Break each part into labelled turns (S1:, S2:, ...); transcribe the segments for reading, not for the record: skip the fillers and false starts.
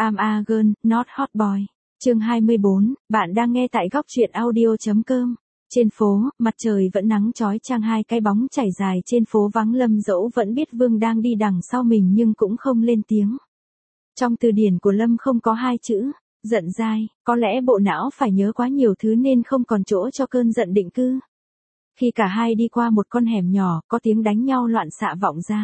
S1: I'm a girl, not hot boy. Chương 24, bạn đang nghe tại góc truyện audio.com. Trên phố, mặt trời vẫn nắng chói chang, hai cái bóng chảy dài trên phố vắng. Lâm Dẫu vẫn biết Vương đang đi đằng sau mình nhưng cũng không lên tiếng. Trong từ điển của Lâm không có hai chữ giận dai, có lẽ bộ não phải nhớ quá nhiều thứ nên không còn chỗ cho cơn giận định cư. Khi cả hai đi qua một con hẻm nhỏ, có tiếng đánh nhau loạn xạ vọng ra.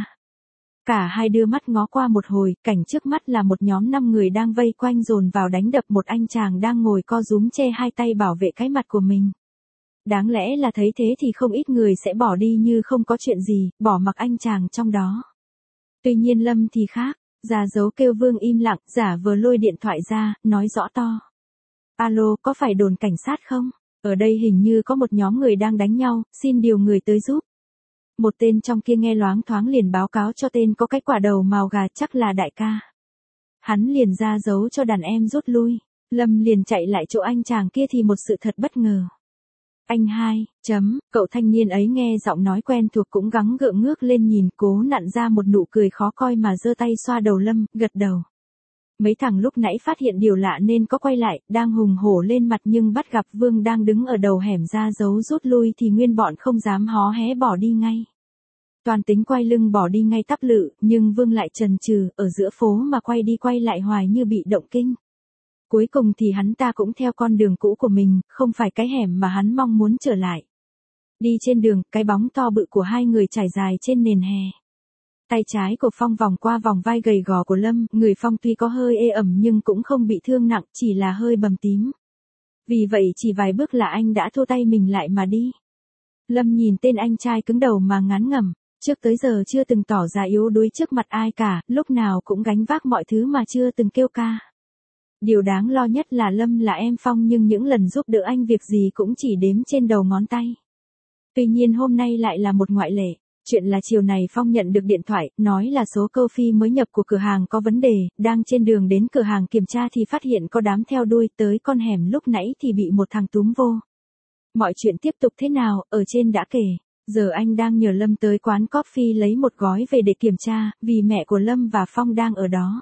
S1: Cả hai đưa mắt ngó qua một hồi, cảnh trước mắt là một nhóm 5 người đang vây quanh dồn vào đánh đập một anh chàng đang ngồi co rúm che hai tay bảo vệ cái mặt của mình. Đáng lẽ là thấy thế thì không ít người sẽ bỏ đi như không có chuyện gì, bỏ mặc anh chàng trong đó. Tuy nhiên Lâm thì khác, giả dấu kêu Vương im lặng, giả vờ lôi điện thoại ra, nói rõ to. Alo, có phải đồn cảnh sát không? Ở đây hình như có một nhóm người đang đánh nhau, xin điều người tới giúp. Một tên trong kia nghe loáng thoáng liền báo cáo cho tên có cái quả đầu màu gà, chắc là đại ca. Hắn liền ra dấu cho đàn em rút lui. Lâm liền chạy lại chỗ anh chàng kia thì một sự thật bất ngờ. Anh hai, cậu thanh niên ấy nghe giọng nói quen thuộc cũng gắng gượng ngước lên nhìn, cố nặn ra một nụ cười khó coi mà giơ tay xoa đầu Lâm, gật đầu. Mấy thằng lúc nãy phát hiện điều lạ nên có quay lại, đang hùng hổ lên mặt nhưng bắt gặp Vương đang đứng ở đầu hẻm ra dấu rút lui thì nguyên bọn không dám hó hé bỏ đi ngay. Toàn tính quay lưng bỏ đi ngay tắp lự, nhưng Vương lại chần chừ, ở giữa phố mà quay đi quay lại hoài như bị động kinh. Cuối cùng thì hắn ta cũng theo con đường cũ của mình, không phải cái hẻm mà hắn mong muốn trở lại. Đi trên đường, cái bóng to bự của hai người trải dài trên nền hè. Tay trái của Phong vòng qua vòng vai gầy gò của Lâm, người Phong tuy có hơi ê ẩm nhưng cũng không bị thương nặng, chỉ là hơi bầm tím. Vì vậy chỉ vài bước là anh đã thua tay mình lại mà đi. Lâm nhìn tên anh trai cứng đầu mà ngán ngẩm, trước tới giờ chưa từng tỏ ra yếu đuối trước mặt ai cả, lúc nào cũng gánh vác mọi thứ mà chưa từng kêu ca. Điều đáng lo nhất là Lâm là em Phong nhưng những lần giúp đỡ anh việc gì cũng chỉ đếm trên đầu ngón tay. Tuy nhiên hôm nay lại là một ngoại lệ. Chuyện là chiều này Phong nhận được điện thoại, nói là số coffee mới nhập của cửa hàng có vấn đề, đang trên đường đến cửa hàng kiểm tra thì phát hiện có đám theo đuôi tới con hẻm lúc nãy thì bị một thằng túm vô. Mọi chuyện tiếp tục thế nào, ở trên đã kể, giờ anh đang nhờ Lâm tới quán coffee lấy một gói về để kiểm tra, vì mẹ của Lâm và Phong đang ở đó.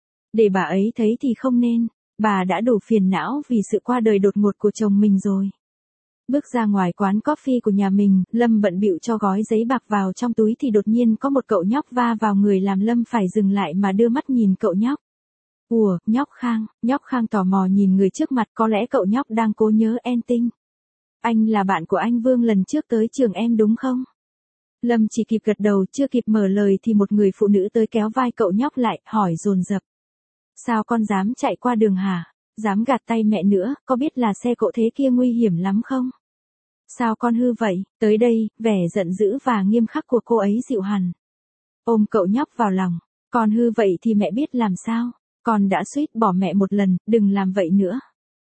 S1: Để bà ấy thấy thì không nên, bà đã đủ phiền não vì sự qua đời đột ngột của chồng mình rồi. Bước ra ngoài quán coffee của nhà mình, Lâm bận bịu cho gói giấy bạc vào trong túi thì đột nhiên có một cậu nhóc va vào người làm Lâm phải dừng lại mà đưa mắt nhìn cậu nhóc. Ủa, nhóc Khang tò mò nhìn người trước mặt, có lẽ cậu nhóc đang cố nhớ En Tinh. Anh là bạn của anh Vương lần trước tới trường em đúng không? Lâm chỉ kịp gật đầu, chưa kịp mở lời thì một người phụ nữ tới kéo vai cậu nhóc lại, hỏi dồn dập. Sao con dám chạy qua đường hả? Dám gạt tay mẹ nữa, có biết là xe cộ thế kia nguy hiểm lắm không? Sao con hư vậy? Tới đây, vẻ giận dữ và nghiêm khắc của cô ấy dịu hẳn. Ôm cậu nhóc vào lòng. Con hư vậy thì mẹ biết làm sao? Con đã suýt bỏ mẹ một lần, đừng làm vậy nữa.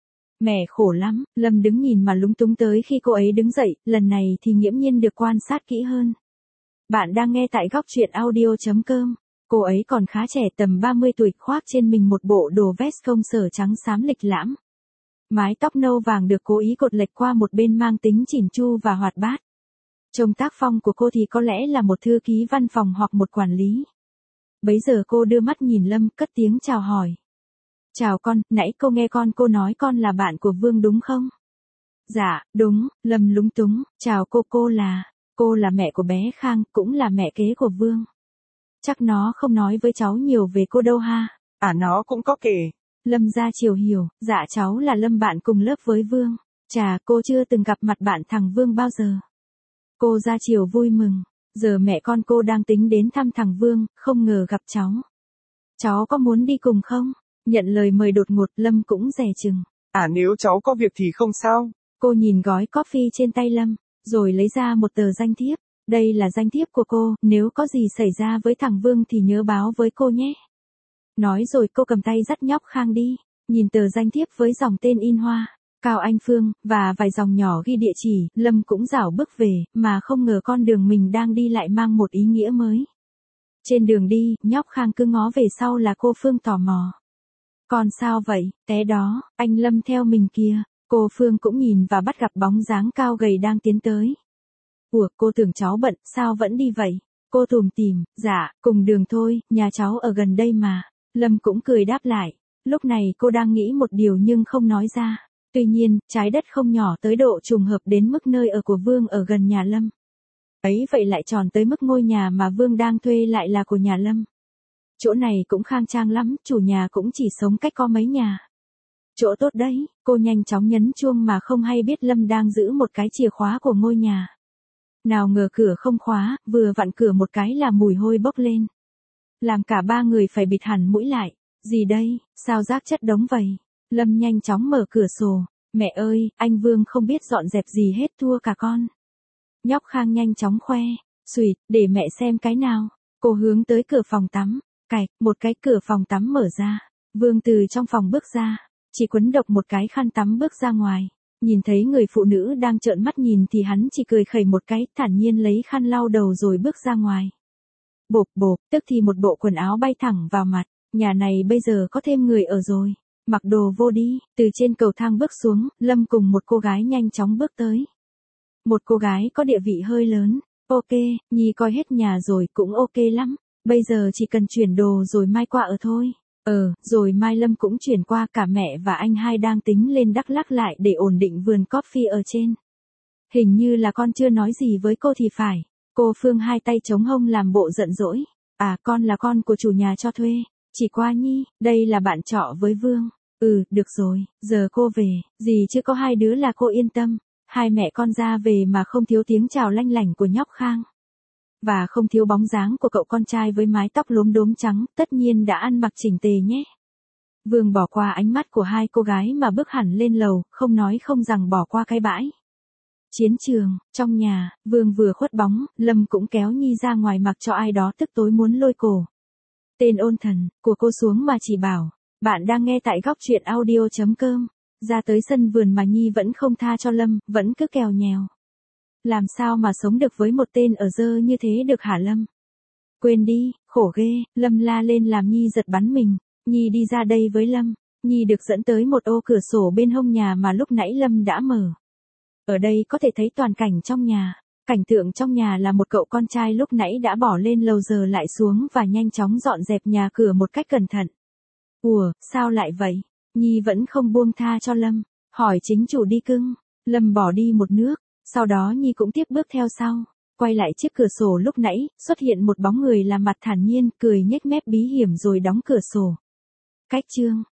S1: Mẹ khổ lắm, Lâm đứng nhìn mà lúng túng tới khi cô ấy đứng dậy, lần này thì nghiễm nhiên được quan sát kỹ hơn. Bạn đang nghe tại góc truyện audio.com. Cô ấy còn khá trẻ, tầm 30 tuổi, khoác trên mình một bộ đồ vest công sở trắng xám lịch lãm. Mái tóc nâu vàng được cố ý cột lệch qua một bên mang tính chỉn chu và hoạt bát. Trông tác phong của cô thì có lẽ là một thư ký văn phòng hoặc một quản lý. Bấy giờ cô đưa mắt nhìn Lâm, cất tiếng chào hỏi. Chào con, nãy cô nghe cô nói con là bạn của Vương đúng không? Dạ, đúng, Lâm lúng túng, chào cô là mẹ của bé Khang, cũng là mẹ kế của Vương. Chắc nó không nói với cháu nhiều về cô đâu ha.
S2: À nó cũng có kể.
S1: Lâm ra chiều hiểu, dạ cháu là Lâm bạn cùng lớp với Vương. Chà, cô chưa từng gặp mặt bạn thằng Vương bao giờ. Cô ra chiều vui mừng, giờ mẹ con cô đang tính đến thăm thằng Vương, không ngờ gặp cháu. Cháu có muốn đi cùng không? Nhận lời mời đột ngột, Lâm cũng dè chừng.
S2: À nếu cháu có việc thì không sao.
S1: Cô nhìn gói coffee trên tay Lâm, rồi lấy ra một tờ danh thiếp. Đây là danh thiếp của cô, nếu có gì xảy ra với thằng Vương thì nhớ báo với cô nhé. Nói rồi cô cầm tay dắt nhóc Khang đi, nhìn tờ danh thiếp với dòng tên in hoa, Cao Anh Phương, và vài dòng nhỏ ghi địa chỉ, Lâm cũng rảo bước về, mà không ngờ con đường mình đang đi lại mang một ý nghĩa mới. Trên đường đi, nhóc Khang cứ ngó về sau là cô Phương tò mò. Con sao vậy, té đó, anh Lâm theo mình kìa. Cô Phương cũng nhìn và bắt gặp bóng dáng cao gầy đang tiến tới. Ủa, cô tưởng cháu bận, sao vẫn đi vậy? Cô tủm tỉm, dạ, cùng đường thôi, nhà cháu ở gần đây mà. Lâm cũng cười đáp lại. Lúc này cô đang nghĩ một điều nhưng không nói ra. Tuy nhiên, trái đất không nhỏ tới độ trùng hợp đến mức nơi ở của Vương ở gần nhà Lâm. Ấy vậy lại tròn tới mức ngôi nhà mà Vương đang thuê lại là của nhà Lâm. Chỗ này cũng khang trang lắm, chủ nhà cũng chỉ sống cách có mấy nhà. Chỗ tốt đấy, cô nhanh chóng nhấn chuông mà không hay biết Lâm đang giữ một cái chìa khóa của ngôi nhà. Nào ngờ cửa không khóa, vừa vặn cửa một cái là mùi hôi bốc lên. Làm cả ba người phải bịt hẳn mũi lại. Gì đây, sao rác chất đống vậy? Lâm nhanh chóng mở cửa sổ. Mẹ ơi, anh Vương không biết dọn dẹp gì hết, thua cả con. Nhóc Khang nhanh chóng khoe. Xùyt, để mẹ xem cái nào. Cô hướng tới cửa phòng tắm. Cạch, một cái cửa phòng tắm mở ra. Vương từ trong phòng bước ra. Chỉ quấn độc một cái khăn tắm bước ra ngoài. Nhìn thấy người phụ nữ đang trợn mắt nhìn thì hắn chỉ cười khẩy một cái, thản nhiên lấy khăn lau đầu rồi bước ra ngoài. Bộp bộp, tức thì một bộ quần áo bay thẳng vào mặt. Nhà này bây giờ có thêm người ở rồi. Mặc đồ vô đi. Từ trên cầu thang bước xuống, Lâm cùng một cô gái nhanh chóng bước tới. Một cô gái có địa vị hơi lớn. Ok, Nhi coi hết nhà rồi, cũng ok lắm. Bây giờ chỉ cần chuyển đồ rồi mai qua ở thôi. Rồi mai Lâm cũng chuyển qua, cả mẹ và anh hai đang tính lên Đắk Lắk lại để ổn định vườn coffee ở trên. Hình như là con chưa nói gì với cô thì phải. Cô Phương hai tay chống hông làm bộ giận dỗi. À, con là con của chủ nhà cho thuê. Chỉ qua Nhi, đây là bạn trọ với Vương. Được rồi, giờ cô về, gì chứ có hai đứa là cô yên tâm. Hai mẹ con ra về mà không thiếu tiếng chào lanh lảnh của nhóc Khang. Và không thiếu bóng dáng của cậu con trai với mái tóc lốm đốm trắng, tất nhiên đã ăn mặc chỉnh tề nhé. Vương bỏ qua ánh mắt của hai cô gái mà bước hẳn lên lầu, không nói không rằng bỏ qua cái bãi. Chiến trường, trong nhà, Vương vừa khuất bóng, Lâm cũng kéo Nhi ra ngoài mặc cho ai đó tức tối muốn lôi cổ. Tên ôn thần, của cô xuống mà chỉ bảo, bạn đang nghe tại góc truyện audio.com. Ra tới sân vườn mà Nhi vẫn không tha cho Lâm, vẫn cứ kèo nhèo. Làm sao mà sống được với một tên ở dơ như thế được hả Lâm? Quên đi, khổ ghê, Lâm la lên làm Nhi giật bắn mình. Nhi đi ra đây với Lâm. Nhi được dẫn tới một ô cửa sổ bên hông nhà mà lúc nãy Lâm đã mở. Ở đây có thể thấy toàn cảnh trong nhà. Cảnh tượng trong nhà là một cậu con trai lúc nãy đã bỏ lên lầu giờ lại xuống và nhanh chóng dọn dẹp nhà cửa một cách cẩn thận. Ủa, sao lại vậy? Nhi vẫn không buông tha cho Lâm. Hỏi chính chủ đi cưng. Lâm bỏ đi một nước. Sau đó Nhi cũng tiếp bước theo sau. Quay lại chiếc cửa sổ lúc nãy, xuất hiện một bóng người làm mặt thản nhiên, cười nhếch mép bí hiểm rồi đóng cửa sổ. Cách chương.